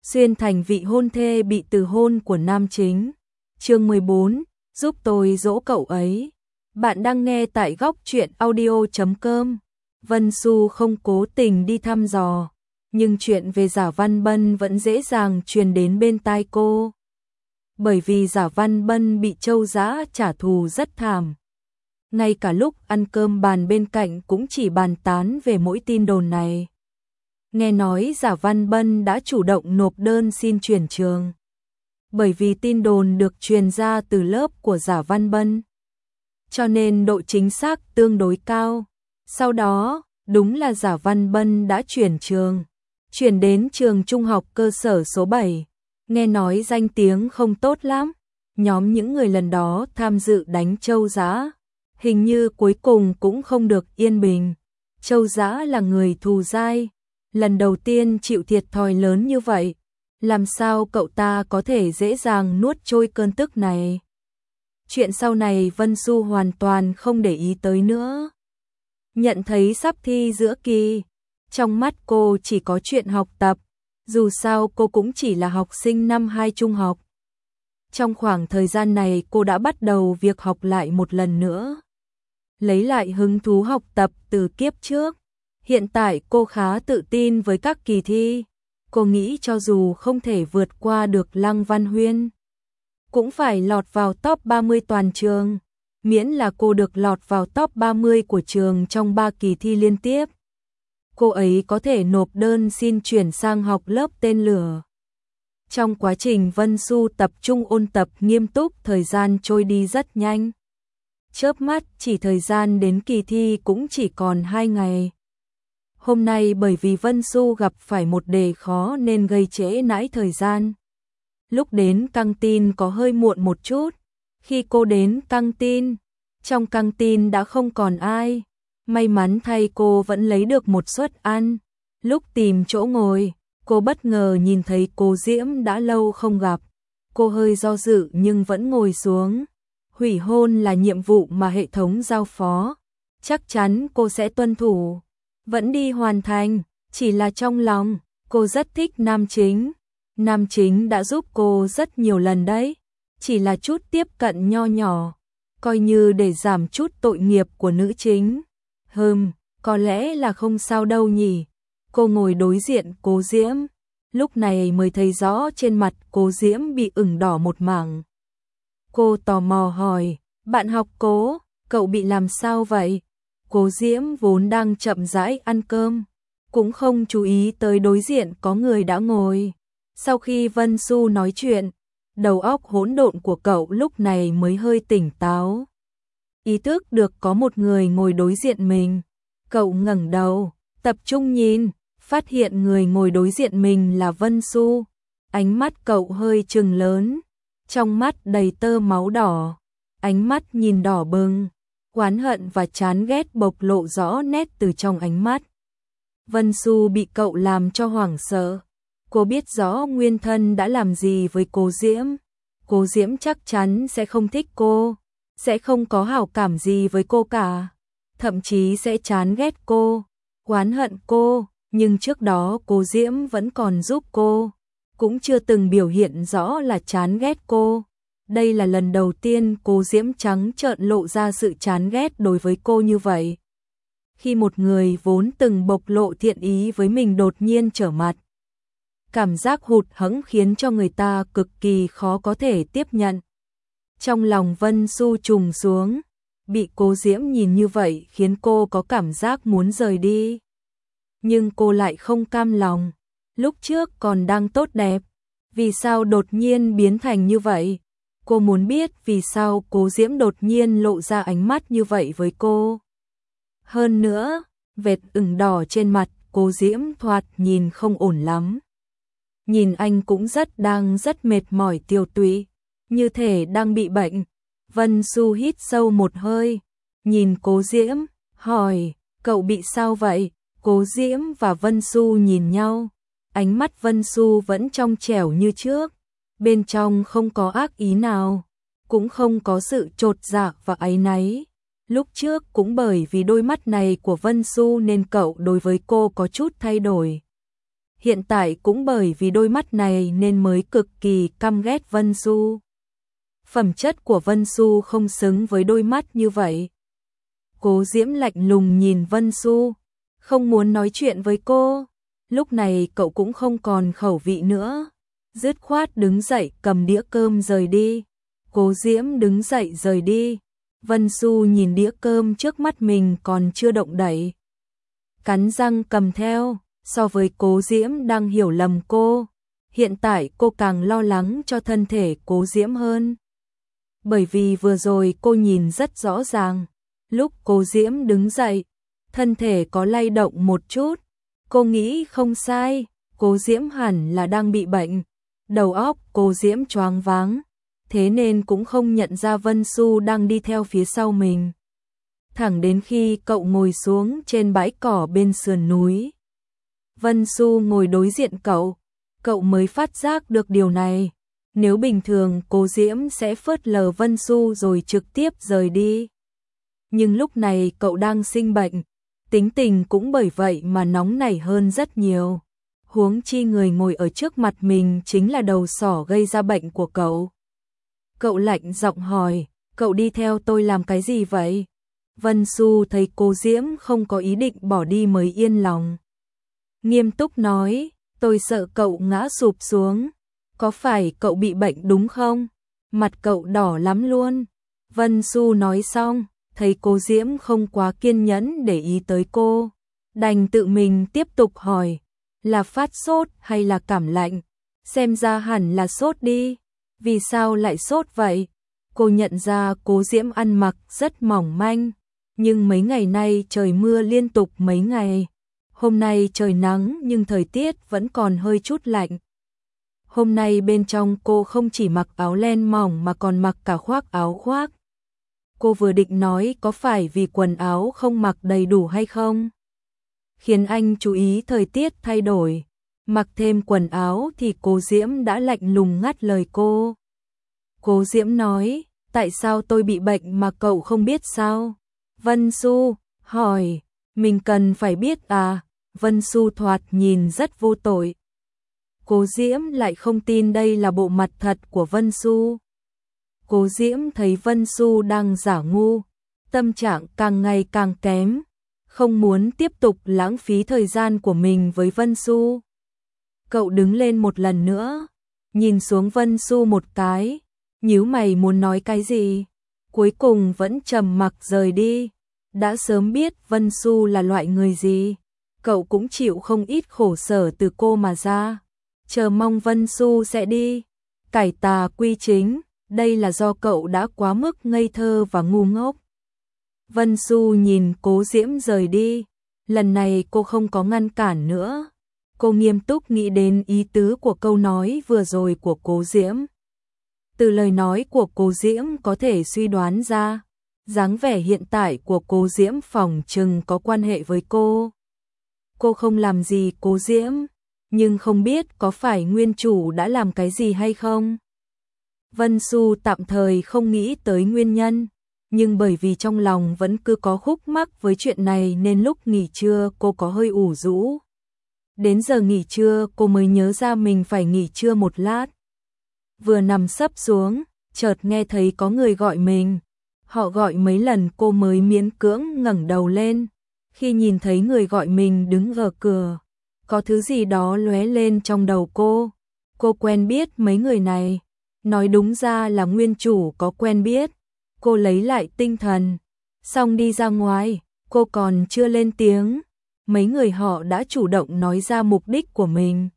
xuyên thành vị hôn thê bị từ hôn của nam chính. Chương 14, giúp tôi dỗ cậu ấy. Bạn đang nghe tại góc truyện audio.com. Vân Xu không cố tình đi thăm dò, nhưng chuyện về Giả Văn Bân vẫn dễ dàng truyền đến bên tai cô. Bởi vì Giả Văn Bân bị Châu Dã trả thù rất thảm. Ngay cả lúc ăn cơm bàn bên cạnh cũng chỉ bàn tán về mỗi tin đồn này. Nghe nói Giả Văn Bân đã chủ động nộp đơn xin chuyển trường. Bởi vì tin đồn được truyền ra từ lớp của Giả Văn Bân, cho nên độ chính xác tương đối cao. Sau đó, đúng là Giả Văn Bân đã chuyển trường, chuyển đến trường trung học cơ sở số 7. Nghe nói danh tiếng không tốt lắm. Nhóm những người lần đó tham dự đánh Châu Dã, hình như cuối cùng cũng không được yên bình. Châu Dã là người thù dai, lần đầu tiên chịu thiệt thòi lớn như vậy. Làm sao cậu ta có thể dễ dàng nuốt trôi cơn tức này? Chuyện sau này Vân Xu hoàn toàn không để ý tới nữa. Nhận thấy sắp thi giữa kỳ, trong mắt cô chỉ có chuyện học tập, dù sao cô cũng chỉ là học sinh năm 2 trung học. Trong khoảng thời gian này cô đã bắt đầu việc học lại một lần nữa, lấy lại hứng thú học tập từ kiếp trước. Hiện tại cô khá tự tin với các kỳ thi. Cô nghĩ cho dù không thể vượt qua được Lăng Văn Huyên, cũng phải lọt vào top 30 toàn trường, miễn là cô được lọt vào top 30 của trường trong 3 kỳ thi liên tiếp. Cô ấy có thể nộp đơn xin chuyển sang học lớp tên lửa. Trong quá trình Vân Xu tập trung ôn tập nghiêm túc, thời gian trôi đi rất nhanh. Chớp mắt chỉ thời gian đến kỳ thi cũng chỉ còn 2 ngày. Hôm nay bởi vì Vân Xu gặp phải một đề khó nên gây trễ nải thời gian. Lúc đến căng tin có hơi muộn một chút. Khi cô đến căng tin, trong căng tin đã không còn ai. May mắn thay cô vẫn lấy được một suất ăn. Lúc tìm chỗ ngồi, cô bất ngờ nhìn thấy cô Diễm đã lâu không gặp. Cô hơi do dự nhưng vẫn ngồi xuống. Hủy hôn là nhiệm vụ mà hệ thống giao phó. Chắc chắn cô sẽ tuân thủ. Vẫn đi hoàn thành, chỉ là trong lòng, cô rất thích nam chính. Nam chính đã giúp cô rất nhiều lần đấy. Chỉ là chút tiếp cận nho nhỏ, coi như để giảm chút tội nghiệp của nữ chính. Có lẽ là không sao đâu nhỉ. Cô ngồi đối diện cô Diễm, lúc này mới thấy rõ trên mặt cô Diễm bị ửng đỏ một mảng. Cô tò mò hỏi, bạn học Cố, cậu bị làm sao vậy? Cô Diễm vốn đang chậm rãi ăn cơm, cũng không chú ý tới đối diện có người đã ngồi. Sau khi Vân Xu nói chuyện, đầu óc hỗn độn của cậu lúc này mới hơi tỉnh táo. Ý thức được có một người ngồi đối diện mình. Cậu ngẩng đầu, tập trung nhìn, phát hiện người ngồi đối diện mình là Vân Xu. Ánh mắt cậu hơi trừng lớn, trong mắt đầy tơ máu đỏ, ánh mắt nhìn đỏ bừng, oán hận và chán ghét bộc lộ rõ nét từ trong ánh mắt. Vân Xu bị cậu làm cho hoảng sợ. Cô biết rõ nguyên thân đã làm gì với cô Diễm. Cô Diễm chắc chắn sẽ không thích cô, sẽ không có hảo cảm gì với cô cả, thậm chí sẽ chán ghét cô, oán hận cô. Nhưng trước đó cô Diễm vẫn còn giúp cô, cũng chưa từng biểu hiện rõ là chán ghét cô. Đây là lần đầu tiên cô Diễm trắng trợn lộ ra sự chán ghét đối với cô như vậy. Khi một người vốn từng bộc lộ thiện ý với mình đột nhiên trở mặt, cảm giác hụt hẫng khiến cho người ta cực kỳ khó có thể tiếp nhận. Trong lòng Vân Xu trùng xuống, bị cô Diễm nhìn như vậy khiến cô có cảm giác muốn rời đi. Nhưng cô lại không cam lòng, lúc trước còn đang tốt đẹp, vì sao đột nhiên biến thành như vậy? Cô muốn biết vì sao cô Diễm đột nhiên lộ ra ánh mắt như vậy với cô. Hơn nữa, vệt ửng đỏ trên mặt cô Diễm thoạt nhìn không ổn lắm. Nhìn anh cũng rất mệt mỏi tiêu tụy, như thể đang bị bệnh. Vân Xu hít sâu một hơi, nhìn cô Diễm, hỏi, cậu bị sao vậy? Cô Diễm và Vân Xu nhìn nhau, ánh mắt Vân Xu vẫn trong trẻo như trước, bên trong không có ác ý nào, cũng không có sự chột dạ và áy náy. Lúc trước cũng bởi vì đôi mắt này của Vân Xu nên cậu đối với cô có chút thay đổi. Hiện tại cũng bởi vì đôi mắt này nên mới cực kỳ căm ghét Vân Du. Phẩm chất của Vân Du không xứng với đôi mắt như vậy. Cố Diễm lạnh lùng nhìn Vân Du, không muốn nói chuyện với cô. Lúc này cậu cũng không còn khẩu vị nữa, dứt khoát đứng dậy cầm đĩa cơm rời đi. Cố Diễm đứng dậy rời đi. Vân Du nhìn đĩa cơm trước mắt mình còn chưa động đậy, cắn răng cầm theo. So với Cố Diễm đang hiểu lầm cô, hiện tại cô càng lo lắng cho thân thể Cố Diễm hơn. Bởi vì vừa rồi cô nhìn rất rõ ràng, lúc Cố Diễm đứng dậy, thân thể có lay động một chút. Cô nghĩ không sai, Cố Diễm hẳn là đang bị bệnh. Đầu óc Cố Diễm choáng váng, thế nên cũng không nhận ra Vân Du đang đi theo phía sau mình. Thẳng đến khi cậu ngồi xuống trên bãi cỏ bên sườn núi, Vân Du ngồi đối diện cậu mới phát giác được điều này. Nếu bình thường Cố Diễm sẽ phớt lờ Vân Du rồi trực tiếp rời đi. Nhưng lúc này cậu đang sinh bệnh, tính tình cũng bởi vậy mà nóng nảy hơn rất nhiều. Huống chi người ngồi ở trước mặt mình chính là đầu sỏ gây ra bệnh của cậu. Cậu lạnh giọng hỏi, cậu đi theo tôi làm cái gì vậy? Vân Du thấy Cố Diễm không có ý định bỏ đi mới yên lòng. Nghiêm túc nói, tôi sợ cậu ngã sụp xuống. Có phải cậu bị bệnh đúng không? Mặt cậu đỏ lắm luôn. Vân Du nói xong, thấy Cố Diễm không quá kiên nhẫn để ý tới cô, đành tự mình tiếp tục hỏi, là phát sốt hay là cảm lạnh? Xem ra hẳn là sốt đi. Vì sao lại sốt vậy? Cô nhận ra Cố Diễm ăn mặc rất mỏng manh, nhưng mấy ngày nay trời mưa liên tục mấy ngày. Hôm nay trời nắng nhưng thời tiết vẫn còn hơi chút lạnh. Hôm nay bên trong cô không chỉ mặc áo len mỏng mà còn mặc cả khoác áo khoác. Cô vừa định nói có phải vì quần áo không mặc đầy đủ hay không, khiến anh chú ý thời tiết thay đổi. Mặc thêm quần áo thì Cố Diễm đã lạnh lùng ngắt lời cô. Cố Diễm nói, tại sao tôi bị bệnh mà cậu không biết sao? Vân Du hỏi, mình cần phải biết à? Vân Du thoạt nhìn rất vô tội. Cố Diễm lại không tin đây là bộ mặt thật của Vân Du. Cố Diễm thấy Vân Du đang giả ngu, tâm trạng càng ngày càng kém, không muốn tiếp tục lãng phí thời gian của mình với Vân Du. Cậu đứng lên một lần nữa, nhìn xuống Vân Du một cái, nhíu mày muốn nói cái gì, cuối cùng vẫn trầm mặc rời đi. Đã sớm biết Vân Du là loại người gì, cậu cũng chịu không ít khổ sở từ cô mà ra, chờ mong Vân Du sẽ đi, cải tà quy chính. Đây là do cậu đã quá mức ngây thơ và ngu ngốc. Vân Du nhìn Cố Diễm rời đi, lần này cô không có ngăn cản nữa. Cô nghiêm túc nghĩ đến ý tứ của câu nói vừa rồi của Cố Diễm. Từ lời nói của Cố Diễm có thể suy đoán ra, dáng vẻ hiện tại của Cố Diễm phỏng chừng có quan hệ với cô. Cô không làm gì Cố Diễm, nhưng không biết có phải nguyên chủ đã làm cái gì hay không. Vân Du tạm thời không nghĩ tới nguyên nhân, nhưng bởi vì trong lòng vẫn cứ có khúc mắc với chuyện này nên lúc nghỉ trưa cô có hơi ủ rũ. Đến giờ nghỉ trưa cô mới nhớ ra mình phải nghỉ trưa một lát. Vừa nằm sấp xuống, chợt nghe thấy có người gọi mình. Họ gọi mấy lần cô mới miễn cưỡng ngẩng đầu lên. Khi nhìn thấy người gọi mình đứng ở cửa, có thứ gì đó lóe lên trong đầu cô. Cô quen biết mấy người này. Nói đúng ra là nguyên chủ có quen biết. Cô lấy lại tinh thần, xong đi ra ngoài, cô còn chưa lên tiếng, mấy người họ đã chủ động nói ra mục đích của mình.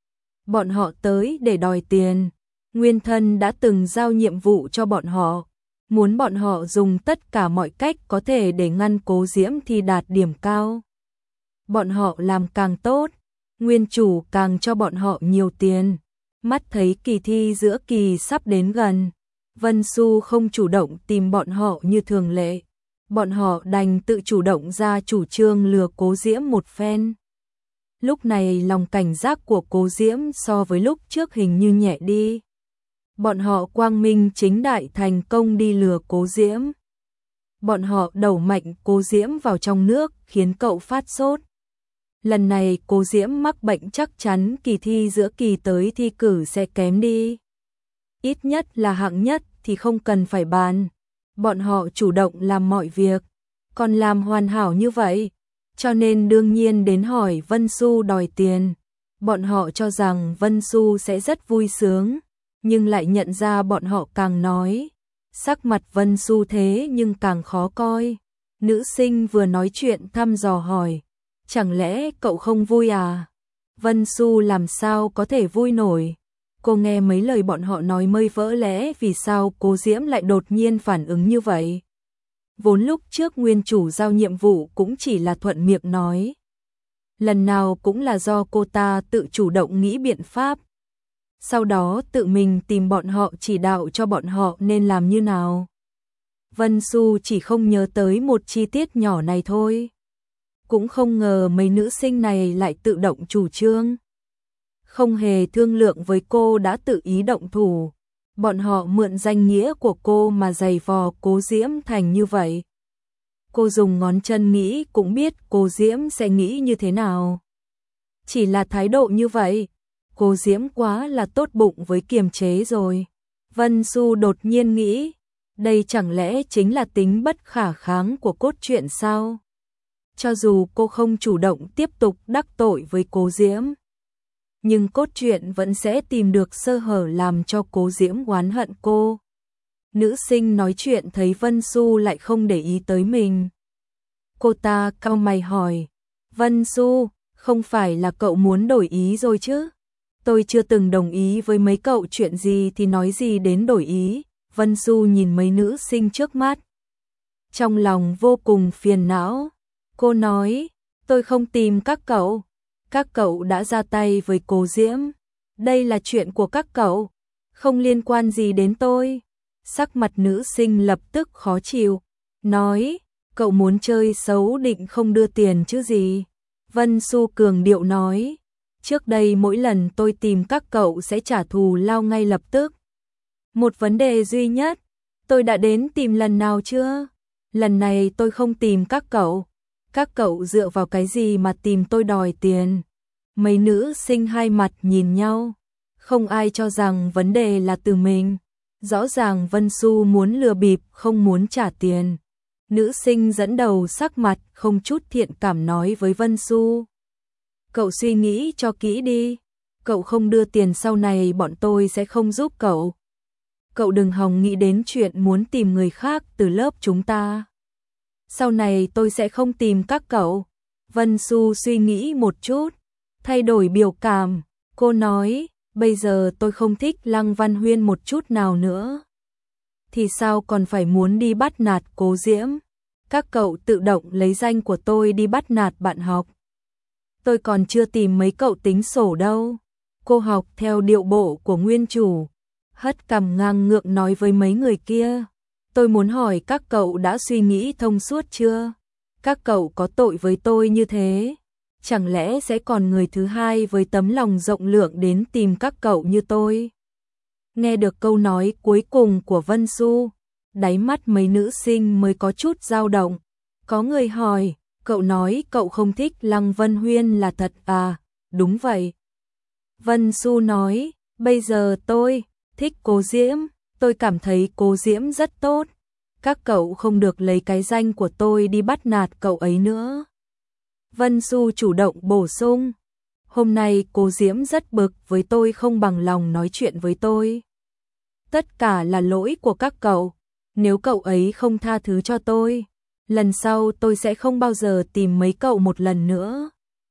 Bọn họ tới để đòi tiền, Nguyên Thân đã từng giao nhiệm vụ cho bọn họ, muốn bọn họ dùng tất cả mọi cách có thể để ngăn Cố Diễm thi đạt điểm cao. Bọn họ làm càng tốt, nguyên chủ càng cho bọn họ nhiều tiền. Mắt thấy kỳ thi giữa kỳ sắp đến gần, Vân Du không chủ động tìm bọn họ như thường lệ. Bọn họ đành tự chủ động ra chủ trương lừa Cố Diễm một phen. Lúc này lòng cảnh giác của Cố Diễm so với lúc trước hình như nhẹ đi. Bọn họ quang minh chính đại thành công đi lừa Cố Diễm. Bọn họ đẩu mạnh Cố Diễm vào trong nước khiến cậu phát sốt. Lần này Cố Diễm mắc bệnh chắc chắn kỳ thi giữa kỳ tới thi cử sẽ kém đi. Ít nhất là hạng nhất thì không cần phải bàn. Bọn họ chủ động làm mọi việc, còn làm hoàn hảo như vậy, cho nên đương nhiên đến hỏi Vân Xu đòi tiền. Bọn họ cho rằng Vân Xu sẽ rất vui sướng, nhưng lại nhận ra bọn họ càng nói, sắc mặt Vân Xu thế nhưng càng khó coi. Nữ sinh vừa nói chuyện thăm dò hỏi, chẳng lẽ cậu không vui à? Vân Xu làm sao có thể vui nổi. Cô nghe mấy lời bọn họ nói mới vỡ lẽ vì sao Cố Diễm lại đột nhiên phản ứng như vậy. Vốn lúc trước nguyên chủ giao nhiệm vụ cũng chỉ là thuận miệng nói. Lần nào cũng là do cô ta tự chủ động nghĩ biện pháp. Sau đó tự mình tìm bọn họ chỉ đạo cho bọn họ nên làm như nào. Vân Xu chỉ không nhớ tới một chi tiết nhỏ này thôi. Cũng không ngờ mấy nữ sinh này lại tự động chủ trương. Không hề thương lượng với cô đã tự ý động thủ. Bọn họ mượn danh nghĩa của cô mà giày vò Cố Diễm thành như vậy. Cô dùng ngón chân nghĩ cũng biết Cố Diễm sẽ nghĩ như thế nào. Chỉ là thái độ như vậy, Cố Diễm quá là tốt bụng với kiềm chế rồi. Vân Xu đột nhiên nghĩ, đây chẳng lẽ chính là tính bất khả kháng của cốt truyện sao? Cho dù cô không chủ động tiếp tục đắc tội với Cố Diễm, nhưng cốt truyện vẫn sẽ tìm được sơ hở làm cho Cố Diễm oán hận cô. Nữ sinh nói chuyện thấy Vân Xu lại không để ý tới mình. Cô ta cau mày hỏi, Vân Xu, không phải là cậu muốn đổi ý rồi chứ? Tôi chưa từng đồng ý với mấy cậu chuyện gì thì nói gì đến đổi ý. Vân Xu nhìn mấy nữ sinh trước mắt, trong lòng vô cùng phiền não. Cô nói, tôi không tìm các cậu đã ra tay với Cố Diễm. Đây là chuyện của các cậu, không liên quan gì đến tôi. Sắc mặt nữ sinh lập tức khó chịu, nói, cậu muốn chơi xấu định không đưa tiền chứ gì. Vân Xu cường điệu nói, trước đây mỗi lần tôi tìm các cậu sẽ trả thù lao ngay lập tức. Một vấn đề duy nhất, tôi đã đến tìm lần nào chưa? Lần này tôi không tìm các cậu. Các cậu dựa vào cái gì mà tìm tôi đòi tiền? Mấy nữ sinh hai mặt nhìn nhau, không ai cho rằng vấn đề là từ mình. Rõ ràng Vân Xu muốn lừa bịp, không muốn trả tiền. Nữ sinh dẫn đầu sắc mặt không chút thiện cảm nói với Vân Xu, cậu suy nghĩ cho kỹ đi, cậu không đưa tiền sau này bọn tôi sẽ không giúp cậu. Cậu đừng hòng nghĩ đến chuyện muốn tìm người khác từ lớp chúng ta. Sau này tôi sẽ không tìm các cậu. Vân Xu suy nghĩ một chút, thay đổi biểu cảm. Cô nói, bây giờ tôi không thích Lăng Văn Huyên một chút nào nữa. Thì sao còn phải muốn đi bắt nạt Cố Diễm? Các cậu tự động lấy danh của tôi đi bắt nạt bạn học. Tôi còn chưa tìm mấy cậu tính sổ đâu. Cô học theo điệu bộ của nguyên chủ, hất cằm ngang ngượng nói với mấy người kia. Tôi muốn hỏi các cậu đã suy nghĩ thông suốt chưa? Các cậu có tội với tôi như thế, chẳng lẽ sẽ còn người thứ hai với tấm lòng rộng lượng đến tìm các cậu như tôi? Nghe được câu nói cuối cùng của Vân Xu, đáy mắt mấy nữ sinh mới có chút dao động. Có người hỏi, cậu nói cậu không thích Lăng Vân Huyên là thật à? Đúng vậy. Vân Xu nói, bây giờ tôi thích Cố Diễm, tôi cảm thấy Cố Diễm rất tốt. Các cậu không được lấy cái danh của tôi đi bắt nạt cậu ấy nữa. Vân Xu chủ động bổ sung, hôm nay Cố Diễm rất bực với tôi không bằng lòng nói chuyện với tôi. Tất cả là lỗi của các cậu, nếu cậu ấy không tha thứ cho tôi, lần sau tôi sẽ không bao giờ tìm mấy cậu một lần nữa.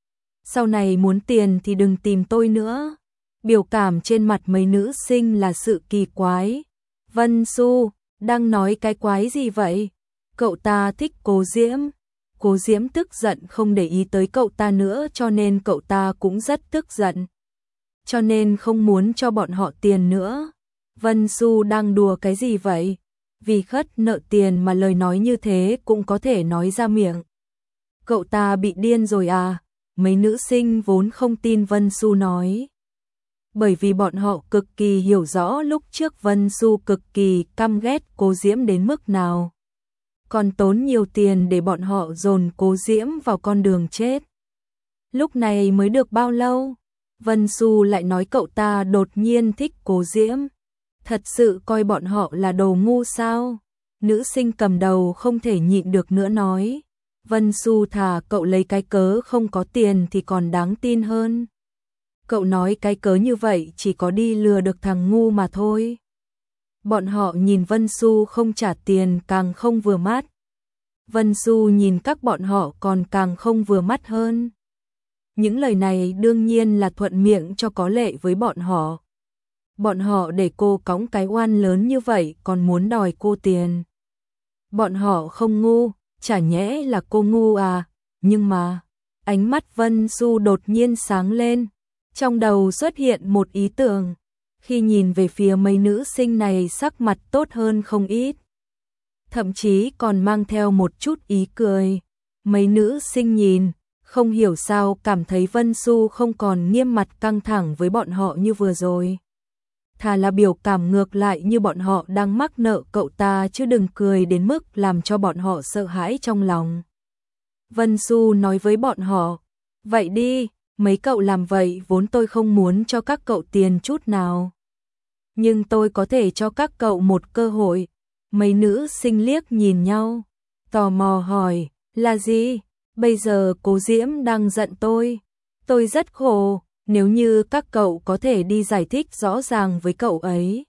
Sau này muốn tiền thì đừng tìm tôi nữa. Biểu cảm trên mặt mấy nữ sinh là sự kỳ quái. Vân Xu, đang nói cái quái gì vậy? Cậu ta thích Cố Diễm. Cố Diễm tức giận không để ý tới cậu ta nữa cho nên cậu ta cũng rất tức giận. Cho nên không muốn cho bọn họ tiền nữa. Vân Xu đang đùa cái gì vậy? Vì khất nợ tiền mà lời nói như thế cũng có thể nói ra miệng. Cậu ta bị điên rồi à? Mấy nữ sinh vốn không tin Vân Xu nói. Bởi vì bọn họ cực kỳ hiểu rõ lúc trước Vân Xu cực kỳ căm ghét Cố Diễm đến mức nào. Còn tốn nhiều tiền để bọn họ dồn Cố Diễm vào con đường chết. Lúc này mới được bao lâu? Vân Xu lại nói cậu ta đột nhiên thích Cố Diễm. Thật sự coi bọn họ là đồ ngu sao? Nữ sinh cầm đầu không thể nhịn được nữa nói. Vân Xu thà cậu lấy cái cớ không có tiền thì còn đáng tin hơn. Cậu nói cái cớ như vậy chỉ có đi lừa được thằng ngu mà thôi. Bọn họ nhìn Vân Xu không trả tiền càng không vừa mắt. Vân Xu nhìn các bọn họ còn càng không vừa mắt hơn. Những lời này đương nhiên là thuận miệng cho có lệ với bọn họ. Bọn họ để cô cõng cái oan lớn như vậy còn muốn đòi cô tiền. Bọn họ không ngu, chả nhẽ là cô ngu à? Nhưng mà, ánh mắt Vân Xu đột nhiên sáng lên. Trong đầu xuất hiện một ý tưởng. Khi nhìn về phía mấy nữ sinh này sắc mặt tốt hơn không ít. Thậm chí còn mang theo một chút ý cười. Mấy nữ sinh nhìn, không hiểu sao cảm thấy Vân Xu không còn nghiêm mặt căng thẳng với bọn họ như vừa rồi. Thà là biểu cảm ngược lại như bọn họ đang mắc nợ cậu ta chứ đừng cười đến mức làm cho bọn họ sợ hãi trong lòng. Vân Xu nói với bọn họ, vậy đi, mấy cậu làm vậy vốn tôi không muốn cho các cậu tiền chút nào. Nhưng tôi có thể cho các cậu một cơ hội. Mấy nữ sinh liếc nhìn nhau, tò mò hỏi, là gì? Bây giờ Cố Diễm đang giận tôi rất khổ, nếu như các cậu có thể đi giải thích rõ ràng với cậu ấy.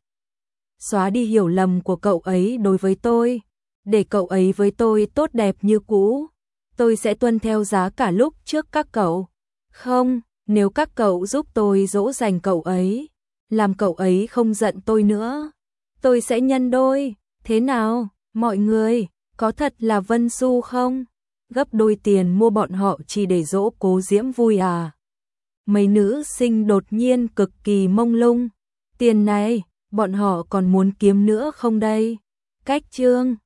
Xóa đi hiểu lầm của cậu ấy đối với tôi, để cậu ấy với tôi tốt đẹp như cũ. Tôi sẽ tuân theo giá cả lúc trước các cậu. Không, nếu các cậu giúp tôi dỗ dành cậu ấy, làm cậu ấy không giận tôi nữa, tôi sẽ nhân đôi. Thế nào, mọi người, có thật là Vân Xu không? Gấp đôi tiền mua bọn họ chỉ để dỗ Cố Diễm vui à? Mấy nữ sinh đột nhiên cực kỳ mông lung. Tiền này, bọn họ còn muốn kiếm nữa không đây? Cách chương